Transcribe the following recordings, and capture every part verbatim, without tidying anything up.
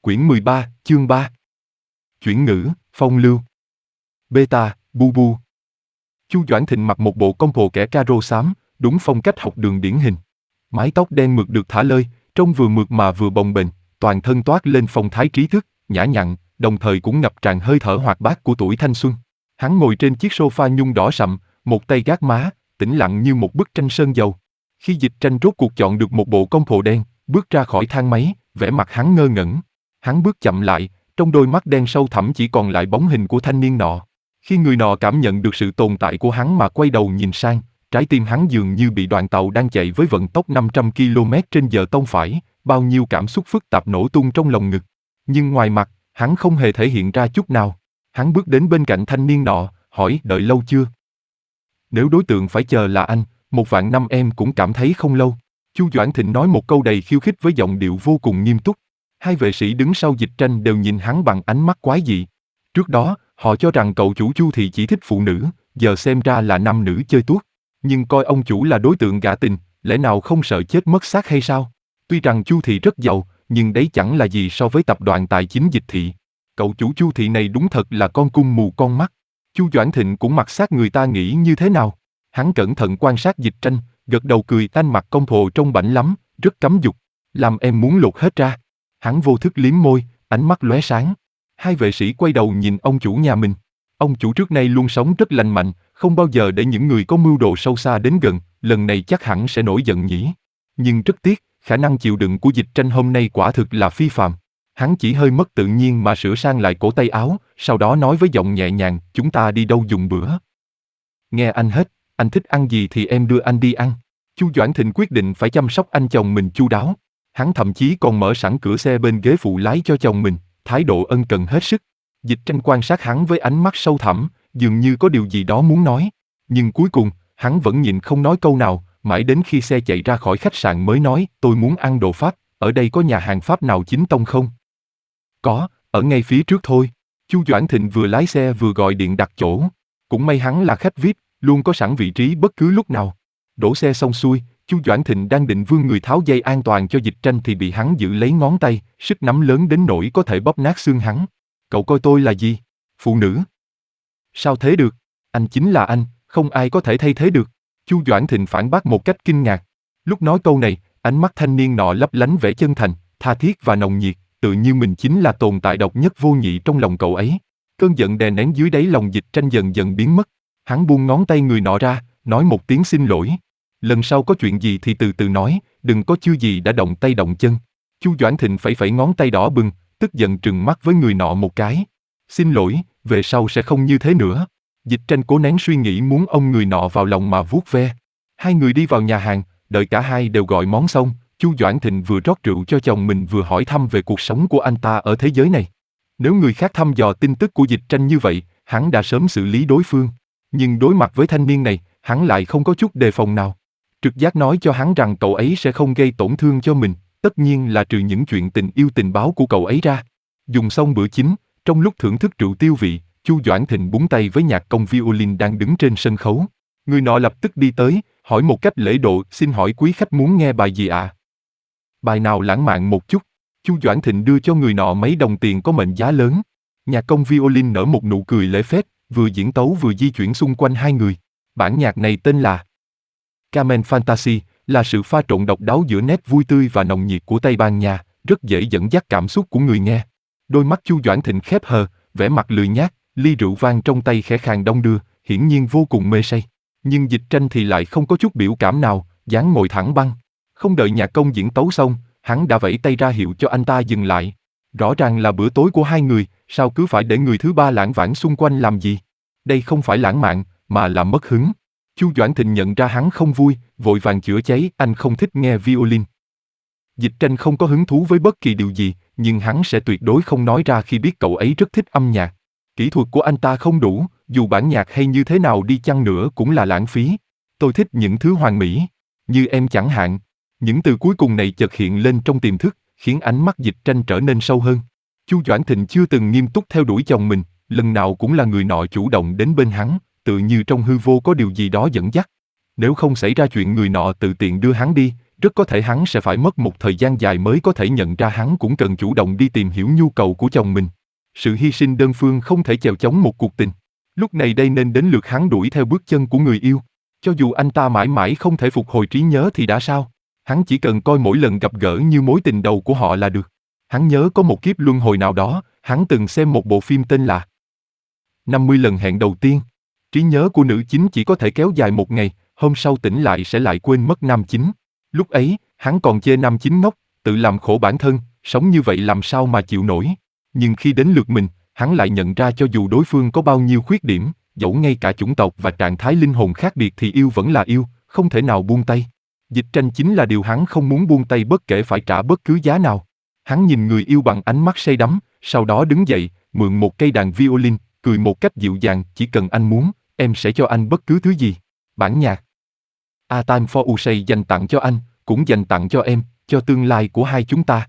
Quyển mười ba, chương ba. Chuyển ngữ, phong lưu. Beta, bu bu. Chu Doãn Thịnh mặc một bộ compo kẻ caro xám, đúng phong cách học đường điển hình. Mái tóc đen mượt được thả lơi, trông vừa mượt mà vừa bồng bềnh, toàn thân toát lên phong thái trí thức, nhã nhặn, đồng thời cũng ngập tràn hơi thở hoạt bát của tuổi thanh xuân. Hắn ngồi trên chiếc sofa nhung đỏ sậm, một tay gác má, tĩnh lặng như một bức tranh sơn dầu. Khi Dịch Tranh rốt cuộc chọn được một bộ compo đen, bước ra khỏi thang máy, vẻ mặt hắn ngơ ngẩn. Hắn bước chậm lại, trong đôi mắt đen sâu thẳm chỉ còn lại bóng hình của thanh niên nọ. Khi người nọ cảm nhận được sự tồn tại của hắn mà quay đầu nhìn sang, trái tim hắn dường như bị đoàn tàu đang chạy với vận tốc năm trăm ki lô mét trên giờ tông phải, bao nhiêu cảm xúc phức tạp nổ tung trong lồng ngực. Nhưng ngoài mặt, hắn không hề thể hiện ra chút nào. Hắn bước đến bên cạnh thanh niên nọ, hỏi đợi lâu chưa? Nếu đối tượng phải chờ là anh, một vạn năm em cũng cảm thấy không lâu. Chu Doãn Thịnh nói một câu đầy khiêu khích với giọng điệu vô cùng nghiêm túc. Hai vệ sĩ đứng sau Dịch Tranh đều nhìn hắn bằng ánh mắt quái dị. Trước đó, họ cho rằng cậu chủ Chu thì chỉ thích phụ nữ, giờ xem ra là nam nữ chơi tuốt. Nhưng coi ông chủ là đối tượng gạ tình, lẽ nào không sợ chết mất xác hay sao? Tuy rằng Chu Thị rất giàu, nhưng đấy chẳng là gì so với tập đoàn tài chính Dịch Thị. Cậu chủ Chu Thị này đúng thật là con cung mù con mắt. Chu Doãn Thịnh cũng mặc xác người ta nghĩ như thế nào? Hắn cẩn thận quan sát Dịch Tranh, gật đầu cười, anh mặc compo trông bảnh lắm, rất cấm dục, làm em muốn lột hết ra. Hắn vô thức liếm môi, ánh mắt lóe sáng. Hai vệ sĩ quay đầu nhìn ông chủ nhà mình. Ông chủ trước nay luôn sống rất lành mạnh, không bao giờ để những người có mưu đồ sâu xa đến gần, lần này chắc hẳn sẽ nổi giận nhỉ. Nhưng rất tiếc, khả năng chịu đựng của Dịch Tranh hôm nay quả thực là phi phàm. Hắn chỉ hơi mất tự nhiên mà sửa sang lại cổ tay áo, sau đó nói với giọng nhẹ nhàng, chúng ta đi đâu dùng bữa? Nghe anh hết, anh thích ăn gì thì em đưa anh đi ăn. Chu Doãn Thịnh quyết định phải chăm sóc anh chồng mình chu đáo. Hắn thậm chí còn mở sẵn cửa xe bên ghế phụ lái cho chồng mình, thái độ ân cần hết sức. Dịch Tranh quan sát hắn với ánh mắt sâu thẳm, dường như có điều gì đó muốn nói. Nhưng cuối cùng, hắn vẫn nhịn không nói câu nào, mãi đến khi xe chạy ra khỏi khách sạn mới nói, tôi muốn ăn đồ Pháp, ở đây có nhà hàng Pháp nào chính tông không? Có, ở ngay phía trước thôi. Chu Doãn Thịnh vừa lái xe vừa gọi điện đặt chỗ. Cũng may hắn là khách vi ai pi, luôn có sẵn vị trí bất cứ lúc nào. Đổ xe xong xuôi, Chu Doãn Thịnh đang định vươn người tháo dây an toàn cho Dịch Tranh thì bị hắn giữ lấy ngón tay, sức nắm lớn đến nỗi có thể bóp nát xương hắn. Cậu coi tôi là gì? Phụ nữ? Sao thế được? Anh chính là anh, không ai có thể thay thế được. Chu Doãn Thịnh phản bác một cách kinh ngạc. Lúc nói câu này, ánh mắt thanh niên nọ lấp lánh vẻ chân thành, tha thiết và nồng nhiệt, tự như mình chính là tồn tại độc nhất vô nhị trong lòng cậu ấy. Cơn giận đè nén dưới đáy lòng Dịch Tranh dần dần biến mất. Hắn buông ngón tay người nọ ra, nói một tiếng xin lỗi. Lần sau có chuyện gì thì từ từ nói, đừng có chưa gì đã động tay động chân. Chu Doãn Thịnh phẩy phẩy ngón tay đỏ bừng, tức giận trừng mắt với người nọ một cái. Xin lỗi, về sau sẽ không như thế nữa. Dịch Tranh cố nén suy nghĩ muốn ôm người nọ vào lòng mà vuốt ve. Hai người đi vào nhà hàng, đợi cả hai đều gọi món xong, Chu Doãn Thịnh vừa rót rượu cho chồng mình vừa hỏi thăm về cuộc sống của anh ta ở thế giới này. Nếu người khác thăm dò tin tức của Dịch Tranh như vậy, hắn đã sớm xử lý đối phương. Nhưng đối mặt với thanh niên này, hắn lại không có chút đề phòng nào. Trực giác nói cho hắn rằng cậu ấy sẽ không gây tổn thương cho mình, tất nhiên là trừ những chuyện tình yêu tình báo của cậu ấy ra. Dùng xong bữa chính, trong lúc thưởng thức rượu tiêu vị, Chu Doãn Thịnh búng tay với nhạc công violin đang đứng trên sân khấu. Người nọ lập tức đi tới, hỏi một cách lễ độ, xin hỏi quý khách muốn nghe bài gì ạ? À? Bài nào lãng mạn một chút? Chu Doãn Thịnh đưa cho người nọ mấy đồng tiền có mệnh giá lớn. Nhạc công violin nở một nụ cười lễ phép, vừa diễn tấu vừa di chuyển xung quanh hai người. Bản nhạc này tên là Carmen Fantasy, là sự pha trộn độc đáo giữa nét vui tươi và nồng nhiệt của Tây Ban Nha, rất dễ dẫn dắt cảm xúc của người nghe. Đôi mắt Chu Doãn Thịnh khép hờ, vẻ mặt lười nhác, ly rượu vang trong tay khẽ khàng đong đưa, hiển nhiên vô cùng mê say. Nhưng Dịch Tranh thì lại không có chút biểu cảm nào, dáng ngồi thẳng băng. Không đợi nhạc công diễn tấu xong, hắn đã vẫy tay ra hiệu cho anh ta dừng lại. Rõ ràng là bữa tối của hai người, sao cứ phải để người thứ ba lảng vảng xung quanh làm gì? Đây không phải lãng mạn, mà là mất hứng. Chu Doãn Thịnh nhận ra hắn không vui, vội vàng chữa cháy, anh không thích nghe violin. Dịch Tranh không có hứng thú với bất kỳ điều gì, nhưng hắn sẽ tuyệt đối không nói ra khi biết cậu ấy rất thích âm nhạc. Kỹ thuật của anh ta không đủ, dù bản nhạc hay như thế nào đi chăng nữa cũng là lãng phí. Tôi thích những thứ hoàn mỹ, như em chẳng hạn. Những từ cuối cùng này chợt hiện lên trong tiềm thức, khiến ánh mắt Dịch Tranh trở nên sâu hơn. Chu Doãn Thịnh chưa từng nghiêm túc theo đuổi chồng mình, lần nào cũng là người nọ chủ động đến bên hắn, tự như trong hư vô có điều gì đó dẫn dắt. Nếu không xảy ra chuyện người nọ tự tiện đưa hắn đi, rất có thể hắn sẽ phải mất một thời gian dài mới có thể nhận ra hắn cũng cần chủ động đi tìm hiểu nhu cầu của chồng mình. Sự hy sinh đơn phương không thể chèo chống một cuộc tình. Lúc này đây nên đến lượt hắn đuổi theo bước chân của người yêu. Cho dù anh ta mãi mãi không thể phục hồi trí nhớ thì đã sao? Hắn chỉ cần coi mỗi lần gặp gỡ như mối tình đầu của họ là được. Hắn nhớ có một kiếp luân hồi nào đó, hắn từng xem một bộ phim tên là năm mươi lần hẹn đầu tiên. Trí nhớ của nữ chính chỉ có thể kéo dài một ngày, hôm sau tỉnh lại sẽ lại quên mất nam chính. Lúc ấy, hắn còn chê nam chính ngốc, tự làm khổ bản thân, sống như vậy làm sao mà chịu nổi. Nhưng khi đến lượt mình, hắn lại nhận ra cho dù đối phương có bao nhiêu khuyết điểm, dẫu ngay cả chủng tộc và trạng thái linh hồn khác biệt thì yêu vẫn là yêu, không thể nào buông tay. Dịch tranh chính là điều hắn không muốn buông tay bất kể phải trả bất cứ giá nào. Hắn nhìn người yêu bằng ánh mắt say đắm, sau đó đứng dậy, mượn một cây đàn violin, cười một cách dịu dàng, chỉ cần anh muốn, em sẽ cho anh bất cứ thứ gì. Bản nhạc A Time for Usay dành tặng cho anh, cũng dành tặng cho em, cho tương lai của hai chúng ta.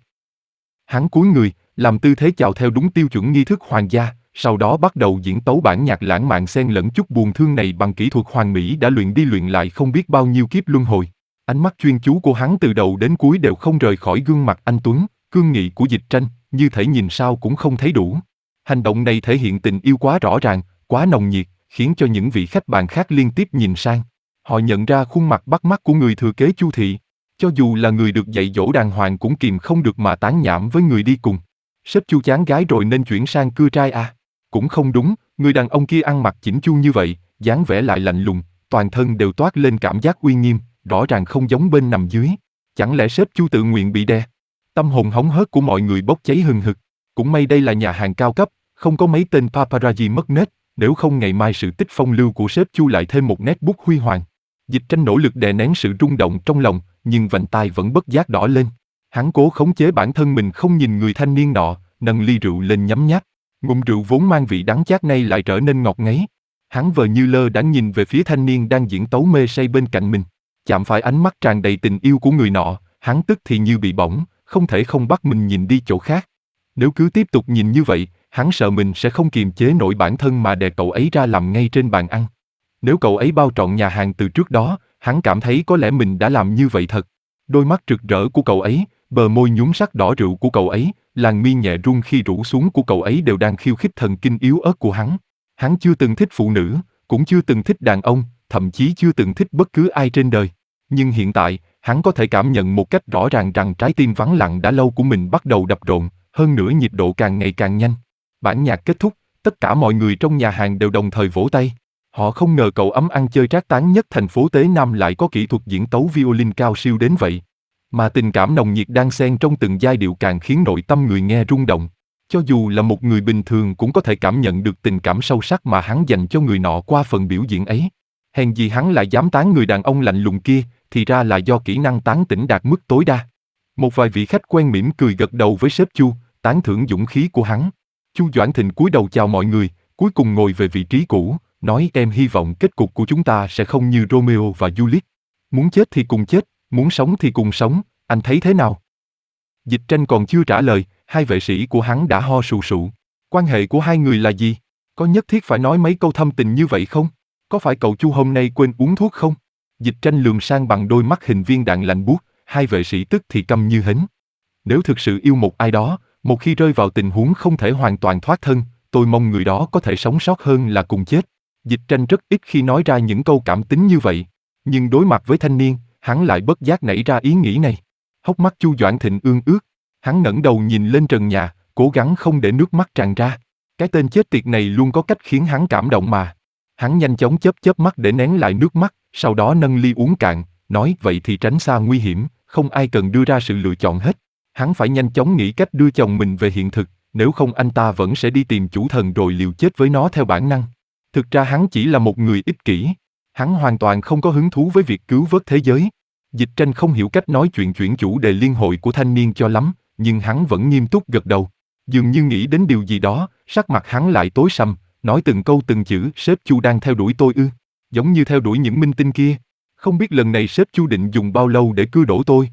Hắn cúi người, làm tư thế chào theo đúng tiêu chuẩn nghi thức hoàng gia, sau đó bắt đầu diễn tấu bản nhạc lãng mạn xen lẫn chút buồn thương này bằng kỹ thuật hoàn mỹ đã luyện đi luyện lại không biết bao nhiêu kiếp luân hồi. Ánh mắt chuyên chú của hắn từ đầu đến cuối đều không rời khỏi gương mặt anh tuấn, cương nghị của Dịch Tranh, như thể nhìn sao cũng không thấy đủ. Hành động này thể hiện tình yêu quá rõ ràng, quá nồng nhiệt, khiến cho những vị khách bàn khác liên tiếp nhìn sang. Họ nhận ra khuôn mặt bắt mắt của người thừa kế Chu thị. Cho dù là người được dạy dỗ đàng hoàng cũng kìm không được mà tán nhảm với người đi cùng. Sếp Chu chán gái rồi nên chuyển sang cưa trai à? Cũng không đúng, người đàn ông kia ăn mặc chỉnh chu như vậy, dáng vẻ lại lạnh lùng, toàn thân đều toát lên cảm giác uy nghiêm, rõ ràng không giống bên nằm dưới. Chẳng lẽ sếp Chu tự nguyện bị đè? Tâm hồn hóng hớt của mọi người bốc cháy hừng hực. Cũng may đây là nhà hàng cao cấp, không có mấy tên paparazzi mất nết, nếu không ngày mai sự tích phong lưu của sếp Chu lại thêm một nét bút huy hoàng. Dịch Tranh nỗ lực đè nén sự rung động trong lòng, nhưng vành tai vẫn bất giác đỏ lên. Hắn cố khống chế bản thân mình không nhìn người thanh niên nọ, nâng ly rượu lên nhấm nháp. Ngụm rượu vốn mang vị đắng chát nay lại trở nên ngọt ngấy. Hắn vờ như lơ đãng nhìn về phía thanh niên đang diễn tấu mê say bên cạnh mình. Chạm phải ánh mắt tràn đầy tình yêu của người nọ, hắn tức thì như bị bỏng, không thể không bắt mình nhìn đi chỗ khác. Nếu cứ tiếp tục nhìn như vậy, hắn sợ mình sẽ không kiềm chế nổi bản thân mà đè cậu ấy ra làm ngay trên bàn ăn. Nếu cậu ấy bao trọn nhà hàng từ trước đó, hắn cảm thấy có lẽ mình đã làm như vậy thật. Đôi mắt rực rỡ của cậu ấy, bờ môi nhúm sắc đỏ rượu của cậu ấy, làn mi nhẹ run khi rủ xuống của cậu ấy đều đang khiêu khích thần kinh yếu ớt của hắn. Hắn chưa từng thích phụ nữ, cũng chưa từng thích đàn ông, thậm chí chưa từng thích bất cứ ai trên đời. Nhưng hiện tại, hắn có thể cảm nhận một cách rõ ràng rằng trái tim vắng lặng đã lâu của mình bắt đầu đập rộn, hơn nữa nhịp độ càng ngày càng nhanh. Bản nhạc kết thúc, tất cả mọi người trong nhà hàng đều đồng thời vỗ tay. Họ không ngờ cậu ấm ăn chơi trác tán nhất thành phố Tế Nam lại có kỹ thuật diễn tấu violin cao siêu đến vậy. Mà tình cảm nồng nhiệt đan xen trong từng giai điệu càng khiến nội tâm người nghe rung động. Cho dù là một người bình thường cũng có thể cảm nhận được tình cảm sâu sắc mà hắn dành cho người nọ qua phần biểu diễn ấy. Hèn gì hắn lại dám tán người đàn ông lạnh lùng kia, thì ra là do kỹ năng tán tỉnh đạt mức tối đa. Một vài vị khách quen mỉm cười gật đầu với sếp Chu, tán thưởng dũng khí của hắn. Chu Doãn Thịnh cúi đầu chào mọi người, cuối cùng ngồi về vị trí cũ, nói em hy vọng kết cục của chúng ta sẽ không như Romeo và Juliet. Muốn chết thì cùng chết, muốn sống thì cùng sống, anh thấy thế nào? Dịch Tranh còn chưa trả lời, hai vệ sĩ của hắn đã ho sù sụ. Quan hệ của hai người là gì? Có nhất thiết phải nói mấy câu thâm tình như vậy không? Có phải cậu Chu hôm nay quên uống thuốc không? Dịch Tranh lườm sang bằng đôi mắt hình viên đạn lạnh buốt, hai vệ sĩ tức thì câm như hến. Nếu thực sự yêu một ai đó, một khi rơi vào tình huống không thể hoàn toàn thoát thân, tôi mong người đó có thể sống sót hơn là cùng chết. Dịch Tranh rất ít khi nói ra những câu cảm tính như vậy, nhưng đối mặt với thanh niên, hắn lại bất giác nảy ra ý nghĩ này. Hốc mắt Chu Doãn Thịnh ương ướt, hắn ngẩng đầu nhìn lên trần nhà, cố gắng không để nước mắt tràn ra. Cái tên chết tiệt này luôn có cách khiến hắn cảm động mà. Hắn nhanh chóng chớp chớp mắt để nén lại nước mắt, sau đó nâng ly uống cạn, nói vậy thì tránh xa nguy hiểm, không ai cần đưa ra sự lựa chọn hết. Hắn phải nhanh chóng nghĩ cách đưa chồng mình về hiện thực, nếu không anh ta vẫn sẽ đi tìm chủ thần rồi liều chết với nó theo bản năng. Thực ra hắn chỉ là một người ích kỷ. Hắn hoàn toàn không có hứng thú với việc cứu vớt thế giới. Dịch Tranh không hiểu cách nói chuyện chuyển chủ đề liên hội của thanh niên cho lắm, nhưng hắn vẫn nghiêm túc gật đầu. Dường như nghĩ đến điều gì đó, sắc mặt hắn lại tối sầm, nói từng câu từng chữ, sếp Chu đang theo đuổi tôi ư? Giống như theo đuổi những minh tinh kia. Không biết lần này sếp Chu định dùng bao lâu để cưa đổ tôi?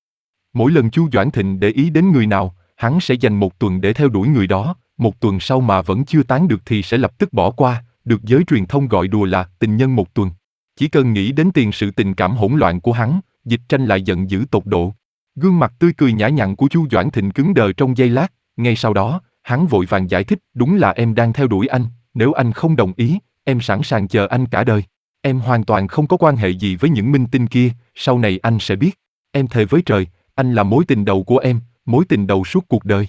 Mỗi lần Chu Doãn Thịnh để ý đến người nào, hắn sẽ dành một tuần để theo đuổi người đó, một tuần sau mà vẫn chưa tán được thì sẽ lập tức bỏ qua, được giới truyền thông gọi đùa là tình nhân một tuần. Chỉ cần nghĩ đến tiền sự tình cảm hỗn loạn của hắn, Dịch Tranh lại giận dữ tột độ. Gương mặt tươi cười nhã nhặn của Chu Doãn Thịnh cứng đờ trong giây lát, ngay sau đó, hắn vội vàng giải thích, đúng là em đang theo đuổi anh, nếu anh không đồng ý, em sẵn sàng chờ anh cả đời. Em hoàn toàn không có quan hệ gì với những minh tinh kia, sau này anh sẽ biết. Em thề với trời, anh là mối tình đầu của em, mối tình đầu suốt cuộc đời.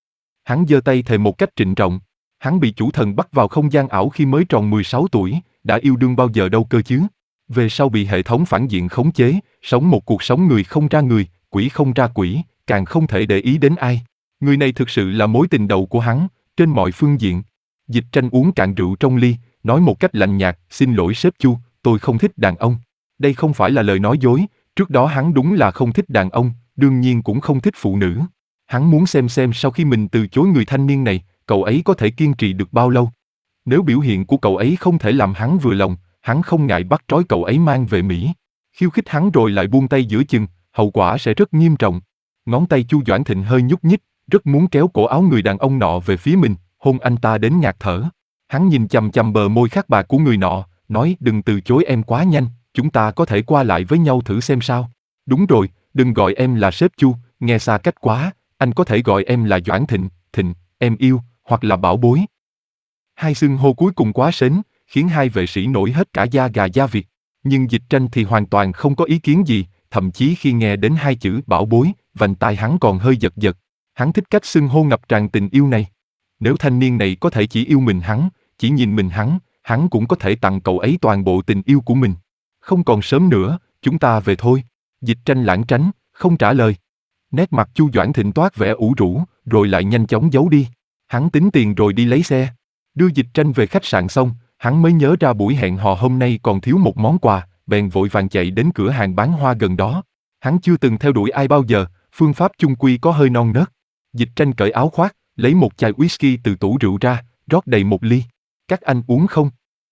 Hắn giơ tay thề một cách trịnh trọng. Hắn bị chủ thần bắt vào không gian ảo khi mới tròn mười sáu tuổi, đã yêu đương bao giờ đâu cơ chứ. Về sau bị hệ thống phản diện khống chế, sống một cuộc sống người không ra người, quỷ không ra quỷ, càng không thể để ý đến ai. Người này thực sự là mối tình đầu của hắn, trên mọi phương diện. Dịch Tranh uống cạn rượu trong ly, nói một cách lạnh nhạt, xin lỗi sếp Chu, tôi không thích đàn ông. Đây không phải là lời nói dối, trước đó hắn đúng là không thích đàn ông, đương nhiên cũng không thích phụ nữ. Hắn muốn xem xem sau khi mình từ chối người thanh niên này, cậu ấy có thể kiên trì được bao lâu. Nếu biểu hiện của cậu ấy không thể làm hắn vừa lòng, hắn không ngại bắt trói cậu ấy mang về Mỹ. Khiêu khích hắn rồi lại buông tay giữa chừng, hậu quả sẽ rất nghiêm trọng. Ngón tay Chu Doãn Thịnh hơi nhúc nhích, rất muốn kéo cổ áo người đàn ông nọ về phía mình, hôn anh ta đến ngạt thở. Hắn nhìn chằm chằm bờ môi khát bạc của người nọ, nói đừng từ chối em quá nhanh, chúng ta có thể qua lại với nhau thử xem sao. Đúng rồi, đừng gọi em là sếp Chu, nghe xa cách quá, anh có thể gọi em là Doãn Thịnh, Thịnh, em yêu, hoặc là bảo bối. Hai xưng hô cuối cùng quá sến, khiến hai vệ sĩ nổi hết cả da gà da vịt. Nhưng Dịch Tranh thì hoàn toàn không có ý kiến gì, thậm chí khi nghe đến hai chữ bảo bối, vành tai hắn còn hơi giật giật. Hắn thích cách xưng hô ngập tràn tình yêu này. Nếu thanh niên này có thể chỉ yêu mình hắn, chỉ nhìn mình hắn, hắn cũng có thể tặng cậu ấy toàn bộ tình yêu của mình. Không còn sớm nữa, chúng ta về thôi. Dịch Tranh lảng tránh, không trả lời. Nét mặt Chu Doãn Thịnh toát vẻ ủ rũ, rồi lại nhanh chóng giấu đi. Hắn tính tiền rồi đi lấy xe. Đưa Dịch Tranh về khách sạn xong, hắn mới nhớ ra buổi hẹn hò hôm nay còn thiếu một món quà, bèn vội vàng chạy đến cửa hàng bán hoa gần đó. Hắn chưa từng theo đuổi ai bao giờ, phương pháp chung quy có hơi non nớt. Dịch Tranh cởi áo khoác, lấy một chai whisky từ tủ rượu ra, rót đầy một ly. Các anh uống không?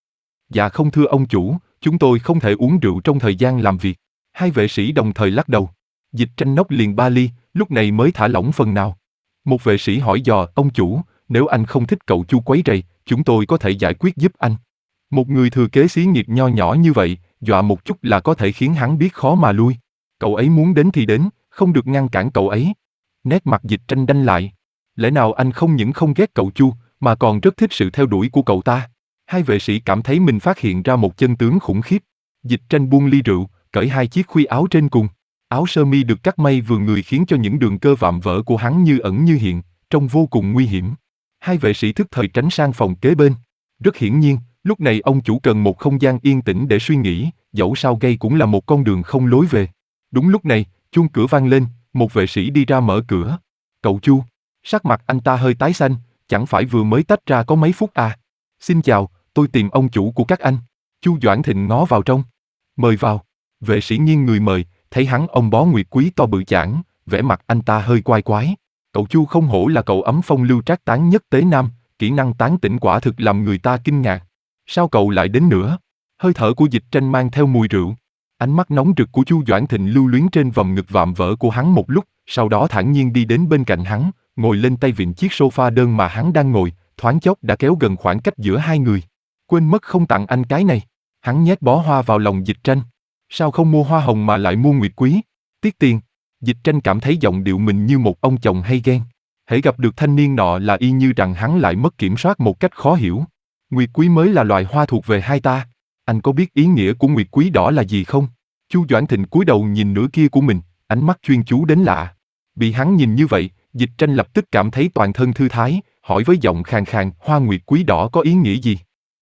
Dạ không thưa ông chủ, chúng tôi không thể uống rượu trong thời gian làm việc. Hai vệ sĩ đồng thời lắc đầu. Dịch Tranh nốc liền ba ly, lúc này mới thả lỏng phần nào. Một vệ sĩ hỏi dò, ông chủ, nếu anh không thích cậu Chu quấy rầy, chúng tôi có thể giải quyết giúp anh. Một người thừa kế xí nghiệp nho nhỏ như vậy, dọa một chút là có thể khiến hắn biết khó mà lui. Cậu ấy muốn đến thì đến, không được ngăn cản cậu ấy. Nét mặt Dịch Tranh đanh lại. Lẽ nào anh không những không ghét cậu Chu, mà còn rất thích sự theo đuổi của cậu ta? Hai vệ sĩ cảm thấy mình phát hiện ra một chân tướng khủng khiếp. Dịch Tranh buông ly rượu, cởi hai chiếc khuy áo trên cùng. Áo sơ mi được cắt may vừa người khiến cho những đường cơ vạm vỡ của hắn như ẩn như hiện, trông vô cùng nguy hiểm. Hai vệ sĩ thức thời tránh sang phòng kế bên. Rất hiển nhiên, lúc này ông chủ cần một không gian yên tĩnh để suy nghĩ, dẫu sao gây cũng là một con đường không lối về. Đúng lúc này, chuông cửa vang lên, một vệ sĩ đi ra mở cửa. Cậu Chu. Sắc mặt anh ta hơi tái xanh, chẳng phải vừa mới tách ra có mấy phút à? Xin chào, tôi tìm ông chủ của các anh. Chu Doãn Thịnh ngó vào trong. Mời vào. Vệ sĩ nghiêng người mời, thấy hắn ông bó nguyệt quý to bự chảng, vẻ mặt anh ta hơi quái quái. Cậu Chu không hổ là cậu ấm phong lưu trác tán nhất tế nam, kỹ năng tán tỉnh quả thực làm người ta kinh ngạc. Sao cậu lại đến nữa? Hơi thở của Dịch Tranh mang theo mùi rượu. Ánh mắt nóng rực của Chu Doãn Thịnh lưu luyến trên vòng ngực vạm vỡ của hắn một lúc, sau đó thản nhiên đi đến bên cạnh hắn, ngồi lên tay vịn chiếc sofa đơn mà hắn đang ngồi, thoáng chốc đã kéo gần khoảng cách giữa hai người. Quên mất không tặng anh cái này. Hắn nhét bó hoa vào lòng Dịch Tranh. Sao không mua hoa hồng mà lại mua nguyệt quý? Tiếc tiền. Dịch Tranh cảm thấy giọng điệu mình như một ông chồng hay ghen. Hễ gặp được thanh niên nọ là y như rằng hắn lại mất kiểm soát một cách khó hiểu. Nguyệt quý mới là loài hoa thuộc về hai ta. Anh có biết ý nghĩa của nguyệt quý đỏ là gì không? Chu Doãn Thịnh cúi đầu nhìn nửa kia của mình, ánh mắt chuyên chú đến lạ. Bị hắn nhìn như vậy, Dịch Tranh lập tức cảm thấy toàn thân thư thái, hỏi với giọng khàn khàn, hoa nguyệt quý đỏ có ý nghĩa gì?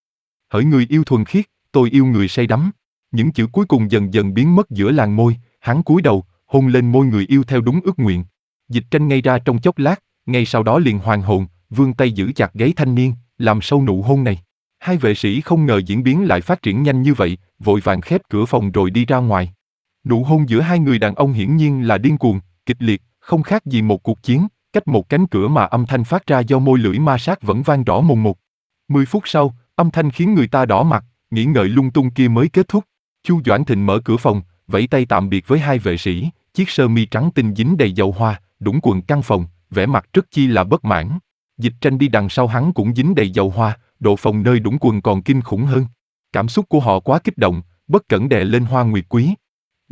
Hỡi người yêu thuần khiết, tôi yêu người say đắm. Những chữ cuối cùng dần dần biến mất giữa làn môi, hắn cúi đầu, hôn lên môi người yêu theo đúng ước nguyện. Dịch Tranh ngây ra trong chốc lát, ngay sau đó liền hoàn hồn, vươn tay giữ chặt gáy thanh niên, làm sâu nụ hôn này. Hai vệ sĩ không ngờ diễn biến lại phát triển nhanh như vậy, vội vàng khép cửa phòng rồi đi ra ngoài. Nụ hôn giữa hai người đàn ông hiển nhiên là điên cuồng, kịch liệt, không khác gì một cuộc chiến, cách một cánh cửa mà âm thanh phát ra do môi lưỡi ma sát vẫn vang rõ mồn một. Mười phút sau, âm thanh khiến người ta đỏ mặt, nghĩ ngợi lung tung kia mới kết thúc. Chu Doãn Thịnh mở cửa phòng, vẫy tay tạm biệt với hai vệ sĩ, chiếc sơ mi trắng tinh dính đầy dầu hoa, đũng quần căn phòng, vẻ mặt rất chi là bất mãn. Dịch Tranh đi đằng sau hắn cũng dính đầy dầu hoa, độ phồng nơi đũng quần còn kinh khủng hơn. Cảm xúc của họ quá kích động, bất cẩn đè lên hoa nguyệt quý.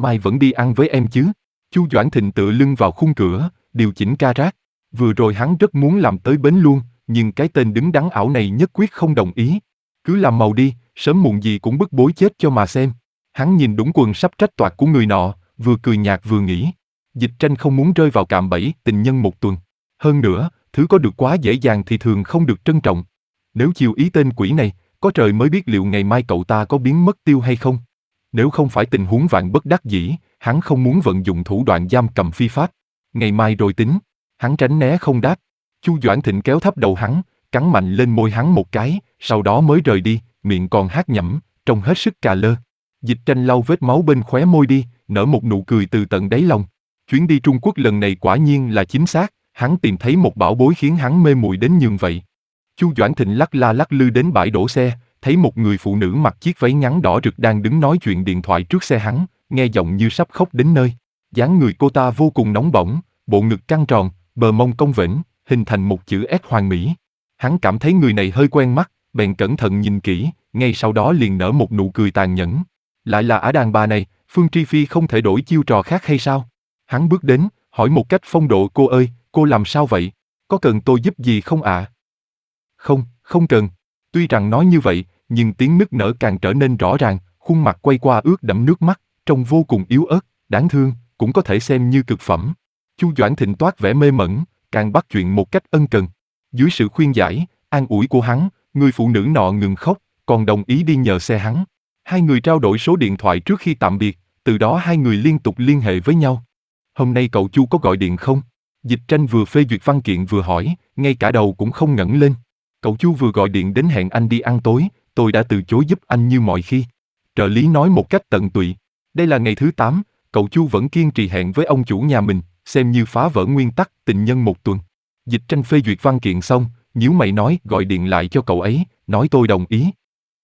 mai vẫn đi ăn với em chứ? Chu Doãn Thịnh tựa lưng vào khung cửa, điều chỉnh ca rác. Vừa rồi hắn rất muốn làm tới bến luôn, nhưng cái tên đứng đắn ảo này nhất quyết không đồng ý. Cứ làm màu đi, sớm muộn gì cũng bức bối chết cho mà xem. Hắn nhìn đũng quần sắp trách toạc của người nọ, vừa cười nhạt vừa nghĩ. Dịch Tranh không muốn rơi vào cạm bẫy tình nhân một tuần. Hơn nữa, thứ có được quá dễ dàng thì thường không được trân trọng. Nếu chiều ý tên quỷ này, có trời mới biết liệu ngày mai cậu ta có biến mất tiêu hay không. Nếu không phải tình huống vạn bất đắc dĩ, hắn không muốn vận dụng thủ đoạn giam cầm phi pháp. Ngày mai rồi tính. Hắn tránh né không đáp. Chu Doãn Thịnh kéo thấp đầu hắn, cắn mạnh lên môi hắn một cái, sau đó mới rời đi, miệng còn hát nhẩm, trông hết sức cà lơ. Dịch Tranh lau vết máu bên khóe môi đi, nở một nụ cười từ tận đáy lòng. Chuyến đi Trung Quốc lần này quả nhiên là chính xác, hắn tìm thấy một bảo bối khiến hắn mê muội đến nhường vậy. Chu Doãn Thịnh lắc la lắc lư đến bãi đổ xe, thấy một người phụ nữ mặc chiếc váy ngắn đỏ rực đang đứng nói chuyện điện thoại trước xe hắn, nghe giọng như sắp khóc đến nơi. Dáng người cô ta vô cùng nóng bỏng, bộ ngực căng tròn, bờ mông cong vểnh, hình thành một chữ S hoàn mỹ. Hắn cảm thấy người này hơi quen mắt, bèn cẩn thận nhìn kỹ, ngay sau đó liền nở một nụ cười tàn nhẫn. Lại là ả đàn bà này, Phương Tri Phi không thể đổi chiêu trò khác hay sao? Hắn bước đến, hỏi một cách phong độ: cô ơi, cô làm sao vậy? Có cần tôi giúp gì không ạ? À? Không, không cần. Tuy rằng nói như vậy, nhưng tiếng nức nở càng trở nên rõ ràng, khuôn mặt quay qua ướt đẫm nước mắt, trông vô cùng yếu ớt, đáng thương, cũng có thể xem như cực phẩm. Chu Doãn Thịnh toát vẻ mê mẩn, càng bắt chuyện một cách ân cần. Dưới sự khuyên giải, an ủi của hắn, người phụ nữ nọ ngừng khóc, còn đồng ý đi nhờ xe hắn. Hai người trao đổi số điện thoại trước khi tạm biệt, từ đó hai người liên tục liên hệ với nhau. Hôm nay cậu Chu có gọi điện không? Dịch Tranh vừa phê duyệt văn kiện vừa hỏi, ngay cả đầu cũng không ngẩng lên. Cậu Chu vừa gọi điện đến hẹn anh đi ăn tối, tôi đã từ chối giúp anh như mọi khi. Trợ lý nói một cách tận tụy. Đây là ngày thứ tám, cậu Chu vẫn kiên trì hẹn với ông chủ nhà mình, xem như phá vỡ nguyên tắc tình nhân một tuần. Dịch Tranh phê duyệt văn kiện xong, nhíu mày nói gọi điện lại cho cậu ấy, nói tôi đồng ý.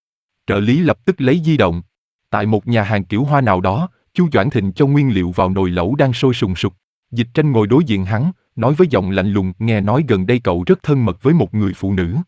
Trợ lý lập tức lấy di động. Tại một nhà hàng kiểu Hoa nào đó, Chu Doãn Thịnh cho nguyên liệu vào nồi lẩu đang sôi sùng sục. Dịch Tranh ngồi đối diện hắn, nói với giọng lạnh lùng, nghe nói gần đây cậu rất thân mật với một người phụ nữ.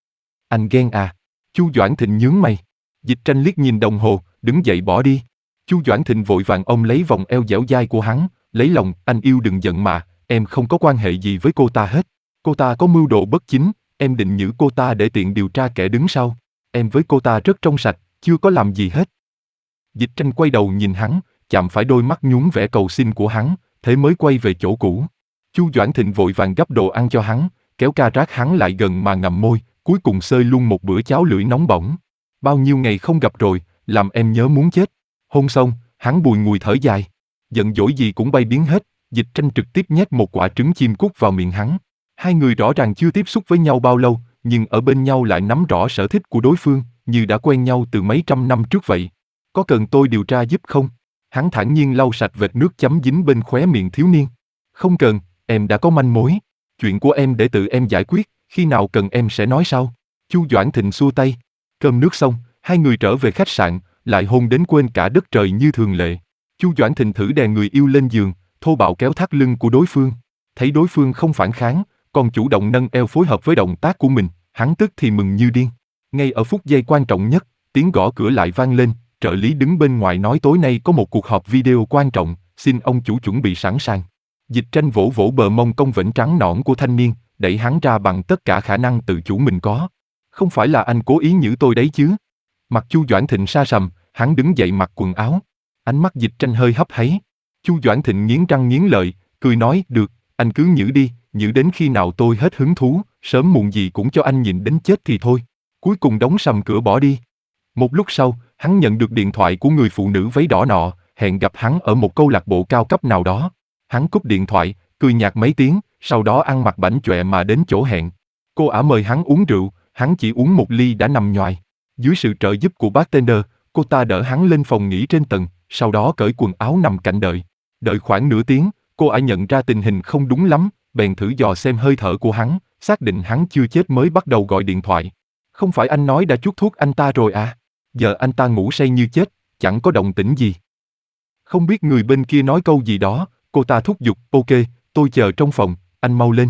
Anh ghen à? Chu Doãn Thịnh nhướng mày. Dịch Tranh liếc nhìn đồng hồ, đứng dậy bỏ đi. Chu Doãn Thịnh vội vàng ôm lấy vòng eo dẻo dai của hắn, lấy lòng, anh yêu đừng giận mà, em không có quan hệ gì với cô ta hết. Cô ta có mưu đồ bất chính, em định giữ cô ta để tiện điều tra kẻ đứng sau. Em với cô ta rất trong sạch, chưa có làm gì hết. Dịch Tranh quay đầu nhìn hắn, chạm phải đôi mắt nhún vẻ cầu xin của hắn, thế mới quay về chỗ cũ. Chu Doãn Thịnh vội vàng gấp đồ ăn cho hắn, kéo ca rác hắn lại gần mà ngậm môi, cuối cùng xơi luôn một bữa cháo lưỡi nóng bỏng. Bao nhiêu ngày không gặp rồi, làm em nhớ muốn chết. Hôn xong, hắn bùi ngùi thở dài. Giận dỗi gì cũng bay biến hết, Dịch Tranh trực tiếp nhét một quả trứng chim cút vào miệng hắn. Hai người rõ ràng chưa tiếp xúc với nhau bao lâu, nhưng ở bên nhau lại nắm rõ sở thích của đối phương, như đã quen nhau từ mấy trăm năm trước vậy. Có cần tôi điều tra giúp không? Hắn thản nhiên lau sạch vệt nước chấm dính bên khóe miệng thiếu niên. Không cần, em đã có manh mối. Chuyện của em để tự em giải quyết, khi nào cần em sẽ nói sau. Chu Doãn Thịnh xua tay. Cơm nước xong, hai người trở về khách sạn, lại hôn đến quên cả đất trời như thường lệ. Chu Doãn Thịnh thử đè người yêu lên giường, thô bạo kéo thắt lưng của đối phương. Thấy đối phương không phản kháng, còn chủ động nâng eo phối hợp với động tác của mình, hắn tức thì mừng như điên. Ngay ở phút giây quan trọng nhất, tiếng gõ cửa lại vang lên, trợ lý đứng bên ngoài nói tối nay có một cuộc họp video quan trọng, xin ông chủ chuẩn bị sẵn sàng. Dịch Tranh vỗ vỗ bờ mông cong vểnh trắng nõn của thanh niên, đẩy hắn ra bằng tất cả khả năng tự chủ mình có. Không phải là anh cố ý nhử tôi đấy chứ? Mặt Chu Doãn Thịnh sa sầm, hắn đứng dậy mặc quần áo. Ánh mắt Dịch Tranh hơi hấp háy. Chu Doãn Thịnh nghiến răng nghiến lợi, cười nói, được, anh cứ nhử đi, nhử đến khi nào tôi hết hứng thú, sớm muộn gì cũng cho anh nhìn đến chết thì thôi. Cuối cùng đóng sầm cửa bỏ đi. Một lúc sau, hắn nhận được điện thoại của người phụ nữ váy đỏ nọ, hẹn gặp hắn ở một câu lạc bộ cao cấp nào đó. Hắn cúp điện thoại, cười nhạt mấy tiếng, sau đó ăn mặc bảnh chọe mà đến chỗ hẹn. Cô ả mời hắn uống rượu, hắn chỉ uống một ly đã nằm nhoài. Dưới sự trợ giúp của bartender, cô ta đỡ hắn lên phòng nghỉ trên tầng, sau đó cởi quần áo nằm cạnh đợi. Đợi khoảng nửa tiếng, cô ả nhận ra tình hình không đúng lắm, bèn thử dò xem hơi thở của hắn, xác định hắn chưa chết mới bắt đầu gọi điện thoại. Không phải anh nói đã chuốt thuốc anh ta rồi à? Giờ anh ta ngủ say như chết, chẳng có động tĩnh gì. Không biết người bên kia nói câu gì đó, cô ta thúc giục, ok, tôi chờ trong phòng, anh mau lên.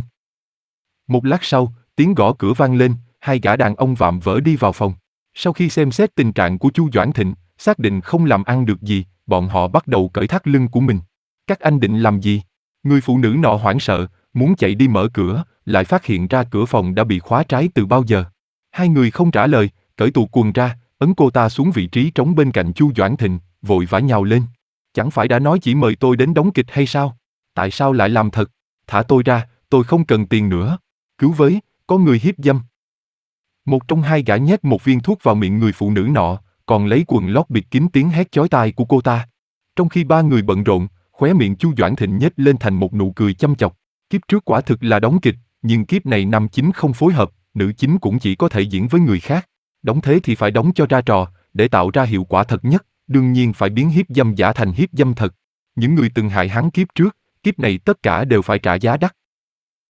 Một lát sau, tiếng gõ cửa vang lên, hai gã đàn ông vạm vỡ đi vào phòng. Sau khi xem xét tình trạng của Chu Doãn Thịnh, xác định không làm ăn được gì, bọn họ bắt đầu cởi thắt lưng của mình. Các anh định làm gì? Người phụ nữ nọ hoảng sợ, muốn chạy đi mở cửa, lại phát hiện ra cửa phòng đã bị khóa trái từ bao giờ. Hai người không trả lời, cởi tù quần ra, ấn cô ta xuống vị trí trống bên cạnh Chu Doãn Thịnh, vội vã nhào lên. Chẳng phải đã nói chỉ mời tôi đến đóng kịch hay sao? Tại sao lại làm thật? Thả tôi ra, tôi không cần tiền nữa. Cứu với, có người hiếp dâm. Một trong hai gã nhét một viên thuốc vào miệng người phụ nữ nọ, còn lấy quần lót bịt kín tiếng hét chói tai của cô ta. Trong khi ba người bận rộn, khóe miệng Chu Doãn Thịnh nhếch lên thành một nụ cười châm chọc. Kiếp trước quả thực là đóng kịch, nhưng kiếp này nam chính không phối hợp, nữ chính cũng chỉ có thể diễn với người khác. Đóng thế thì phải đóng cho ra trò, để tạo ra hiệu quả thật nhất, đương nhiên phải biến hiếp dâm giả thành hiếp dâm thật. Những người từng hại hắn kiếp trước, kiếp này tất cả đều phải trả giá đắt.